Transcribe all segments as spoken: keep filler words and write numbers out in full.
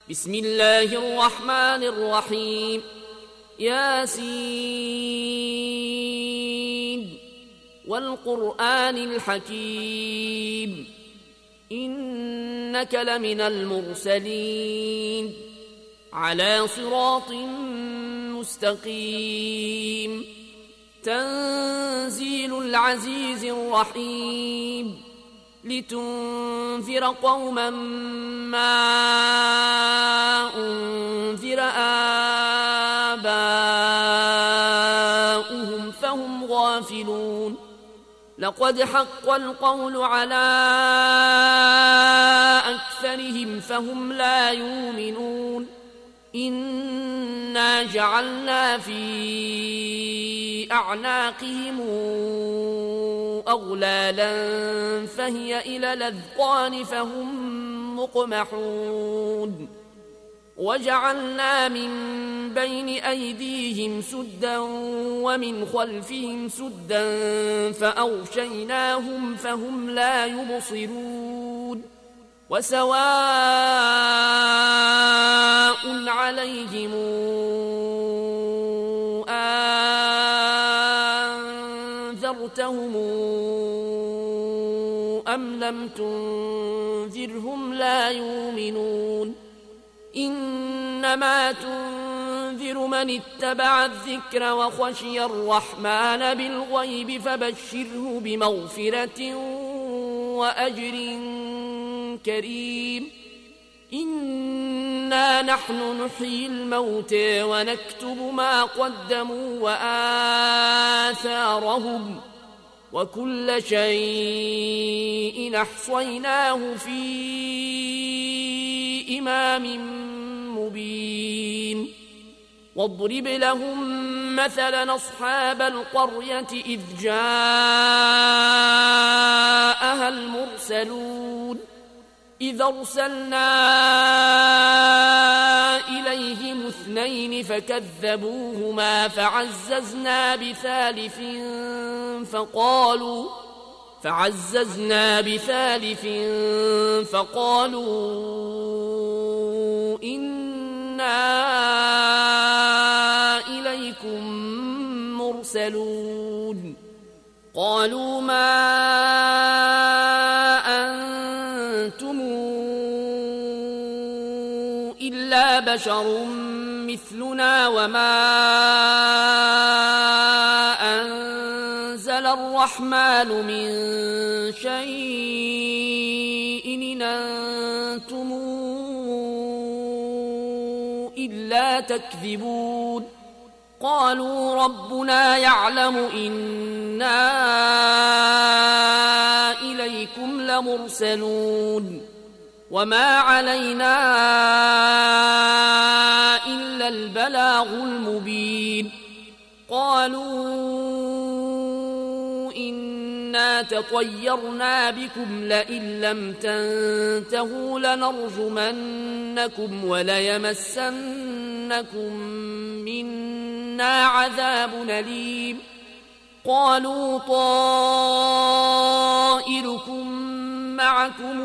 بسم الله الرحمن الرحيم. ياسين والقرآن الحكيم إنك لمن المرسلين على صراط مستقيم. تنزيل العزيز الرحيم لتنذر قوما ما أنذر آباؤهم فهم غافلون. لقد حق القول على أكثرهم فهم لا يؤمنون. إنا جعلنا في أعناقهم أغلالا فهي إلى الأذقان فهم مقمحون. وجعلنا من بين أيديهم سدا ومن خلفهم سدا فأغشيناهم فهم لا يبصرون. وسواء عليهم أنذرتهم أم لم تنذرهم لا يؤمنون. إنما تنذر من اتبع الذكر وخشي الرحمن بالغيب فبشره بمغفرة وأجر كريم. إنا نحن نحيي الموتى ونكتب ما قدموا وآثارهم وكل شيء أحصيناه في إمام مبين. واضرب لهم مثلا أصحاب القرية إذ جاءها المرسلون إذ أرسلنا إليهم اثنين فكذبوهما فعززنا بثالث فقالوا فعززنا بثالث فقالوا إنا إليكم مرسلون. قالوا ما أنتم إلا بشر مثلنا وما أنزل الرحمن من شيء إن أنتم إلا تكذبون. قالوا ربنا يعلم إنا إليكم لمرسلون وما علينا إلا البلاغ المبين. قالوا إنا تطيرنا بكم لئن لم تنتهوا لنرجمنكم وليمسنكم منا عذاب أليم. قالوا طائركم معكم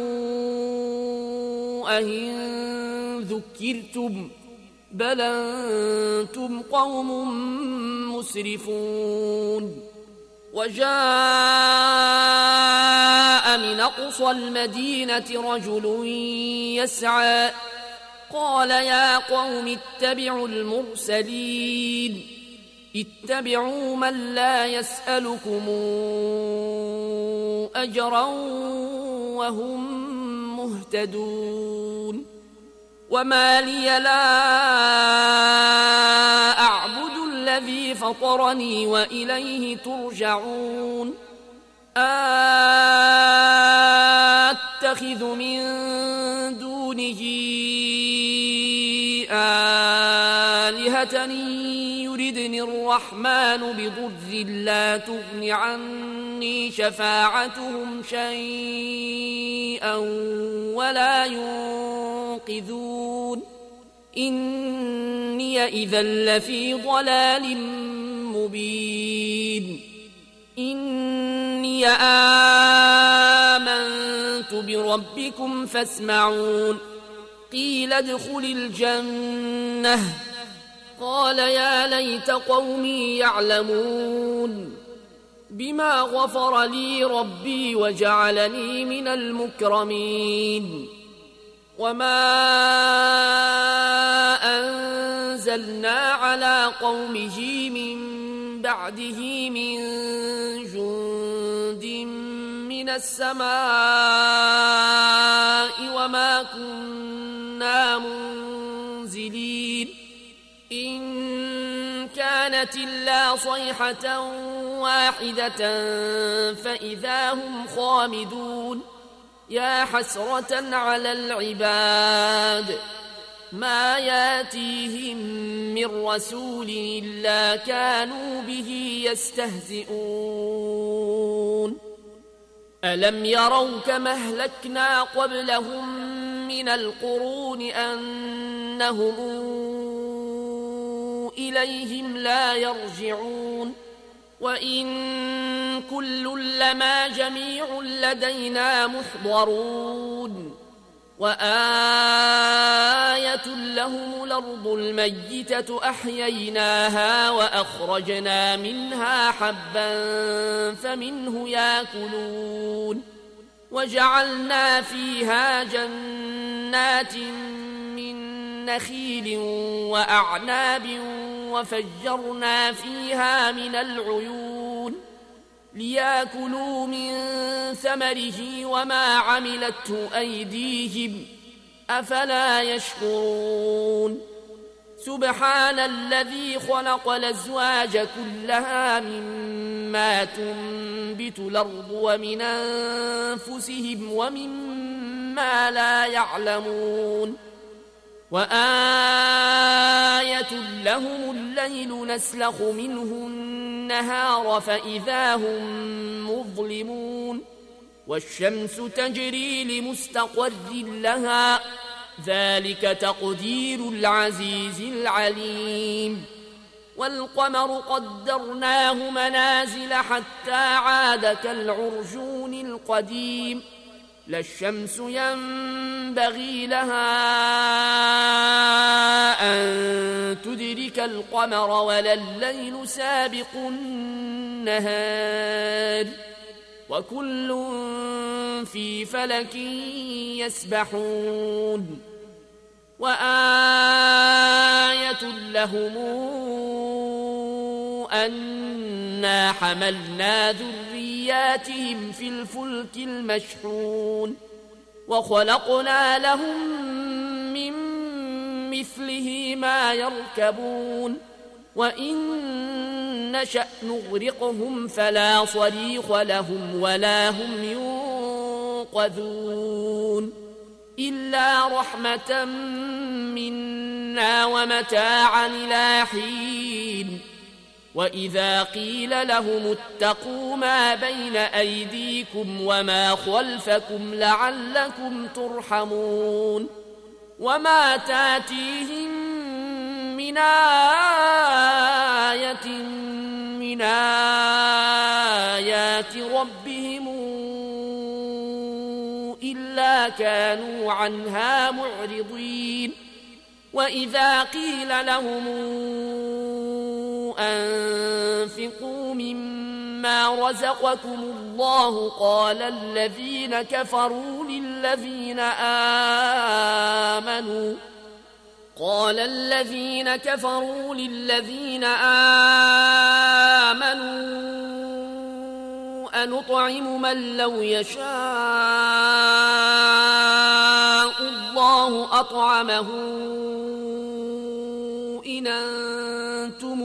أئن ذكرتم بل أنتم قوم مسرفون. وجاء من أقصى المدينة رجل يسعى قال يا قوم اتبعوا المرسلين اتبعوا من لا يسألكم أجرا وهم مهتدون. وما لي لا أعبد الذي فطرني وإليه ترجعون. أتخذ من دونه آلهة يردني الرحمن بضر لا تغن عني شفاعتهم شيئا ولا ينقذون. إني إذا لفي ضلال مبين. إني آمنت بربكم فاسمعون. قيل ادخل الجنة قال يا ليت قومي يعلمون بما غفر لي ربي وجعلني من المكرمين وما أنزلنا على قومه من بعده من جند من السماء وما كنا منزلين إن كانت إلا صيحة واحدة فإذا هم خامدون يا حسرة على العباد ما ياتيهم من رسول إلا كانوا به يستهزئون ألم يروا كما أهلكنا قبلهم من القرون أنهم إليهم لا يرجعون وإن كل لما جميع لدينا محضرون وآية لهم الأرض الميتة أحييناها وأخرجنا منها حبا فمنه يأكلون وجعلنا فيها جنات من نخيل وأعناب وفجرنا فيها من العيون ليأكلوا من ثمره وما عملته أيديهم أفلا يشكرون سبحان الذي خلق الأزواج كلها مما تنبت الأرض ومن أنفسهم ومما لا يعلمون وآية لهم الليل نسلخ منه النهار فإذا هم مظلمون والشمس تجري لمستقر لها ذلك تقدير العزيز العليم والقمر قدرناه منازل حتى عاد كالعرجون القديم لا الشمس ينبغي لها أن تدرك القمر ولا الليل سابق النهار وكل في فلك يسبحون وآية لهم أنا حملنا ذرياتهم في الفلك المشحون وخلقنا لهم من مثله ما يركبون وإن نشأ نغرقهم فلا صريخ لهم ولا هم ينقذون إلا رحمة منا ومتاعا إلى حين وإذا قيل لهم اتقوا ما بين أيديكم وما خلفكم لعلكم ترحمون وما تاتيهم من آية من آيات ربهم إلا كانوا عنها معرضين وإذا قيل لهم أنفقوا مما رزقكم الله قال الذين كفروا للذين آمنوا قال الذين كفروا للذين آمنوا أنطعم من لو يشاء الله أطعمه إن أنتم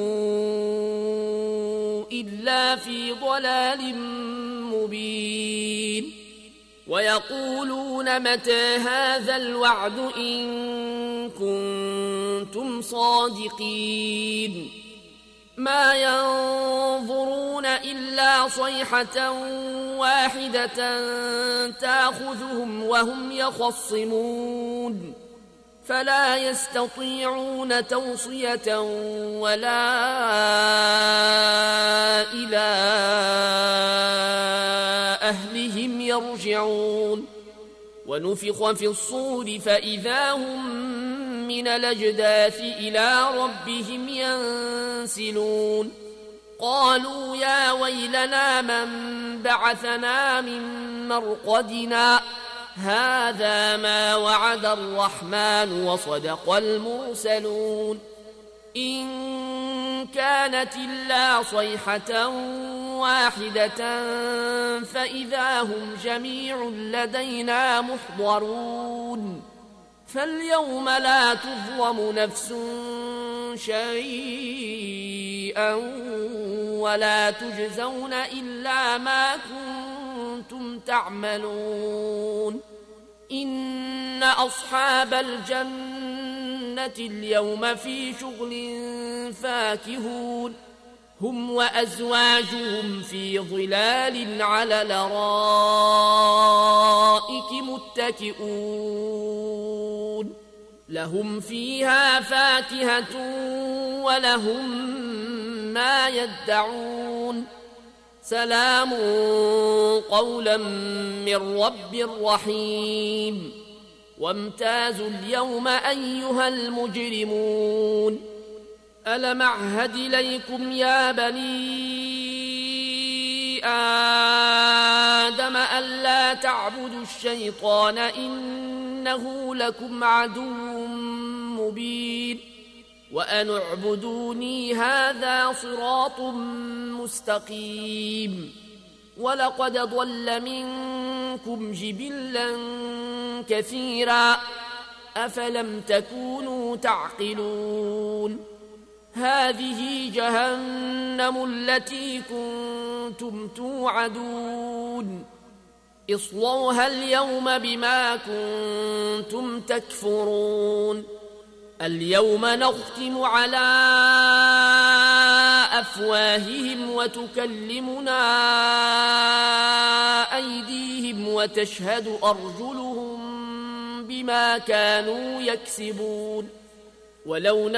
إلا في ضلال مبين ويقولون متى هذا الوعد إن كنتم صادقين ما ينظرون إلا صيحة واحدة تأخذهم وهم يخصمون فلا يستطيعون توصية ولا إلى أهلهم يرجعون ونفخ في الصور فإذا هم من الأجداث إلى ربهم ينسلون قالوا يا ويلنا من بعثنا من مرقدنا هذا ما وعد الرحمن وصدق المرسلون إن كانت إلا صيحة واحدة فإذا هم جميع لدينا محضرون فاليوم لا تظلم نفس شيئا ولا تجزون إلا ما كنتم تعملون إن أصحاب الجنة اليوم في شغل فاكهون هم وأزواجهم في ظلال على الأرائك متكئون لهم فيها فاكهة ولهم ما يدعون سلام قولا من رب رحيم وامتازوا اليوم أيها المجرمون ألم أعهد إليكم يا بني آدم ألا تعبدوا الشيطان إنه لكم عدو مبين وأن اعبدوني هذا صراط مستقيم ولقد ضل منكم جبلا كثيرا أفلم تكونوا تعقلون هذه جهنم التي كنتم توعدون اصلوها اليوم بما كنتم تكفرون اليوم نختم على أفواههم وتكلمنا أيديهم وتشهد أرجلهم بما كانوا يكسبون ولو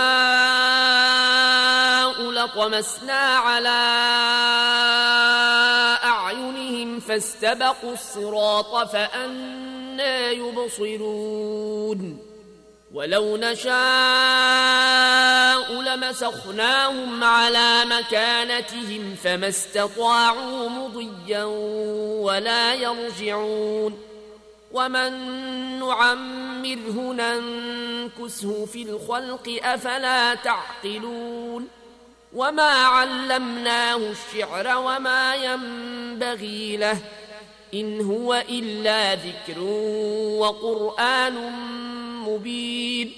نشاء لطمسنا على أعينهم فاستبقوا الصراط فأنى يبصرون ولو نشاء لمسخناهم على مكانتهم فما استطاعوا مضيا ولا يرجعون ومن نعمره ننكسه في الخلق أفلا تعقلون وما علمناه الشعر وما ينبغي له إن هو إلا ذكر وقرآن مبين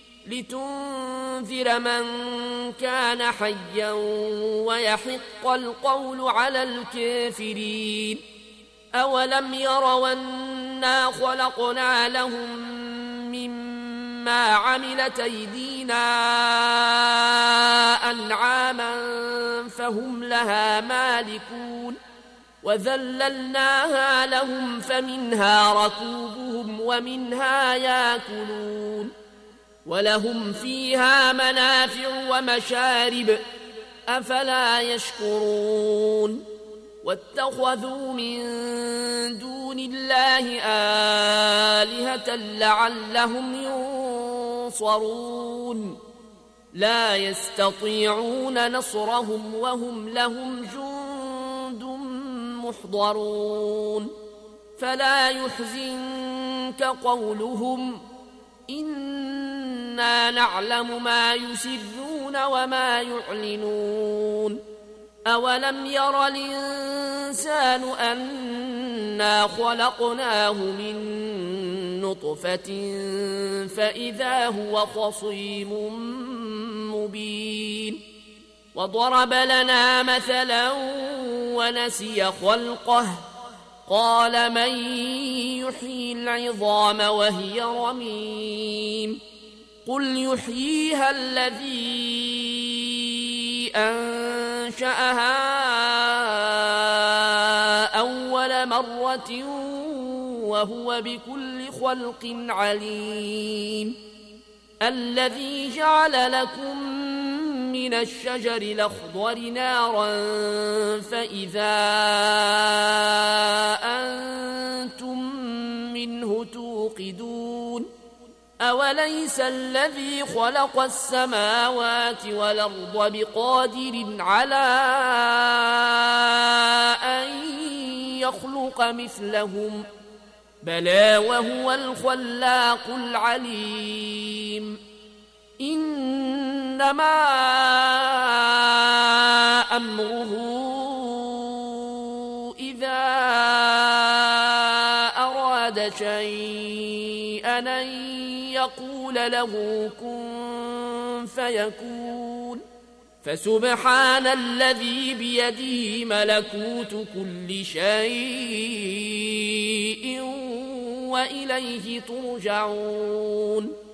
لتنذر من كان حيا ويحق القول على الكافرين أولم يروا أنا خلقنا لهم مما عملت أيدينا أنعاما فهم لها مالكون وذللناها لهم فمنها ركوبهم ومنها ياكلون ولهم فيها منافع ومشارب أفلا يشكرون واتخذوا من دون الله آلهة لعلهم ينصرون لا يستطيعون نصرهم وهم لهم جند محضرون فلا يحزنك قولهم إنا نعلم ما يسرون وما يعلنون أولم ير الإنسان أنا خلقناه من نطفة فإذا هو خصيم مبين وضرب لنا مثلا ونسي خلقه قال من يحيي العظام وهي رميم قل يحييها الذي أنشأها أول مرة وهو بكل خلق عليم الذي جعل لكم من الشجر الأخضر نارا فإذا أنتم منه توقدون أوليس الذي خلق السماوات والأرض بقادر على أن يخلق مثلهم بلى وهو الخلاق العليم إنما أمره إذا أراد شيئا أن يقول له كن فيكون فسبحان الذي بيده ملكوت كل شيء وإليه ترجعون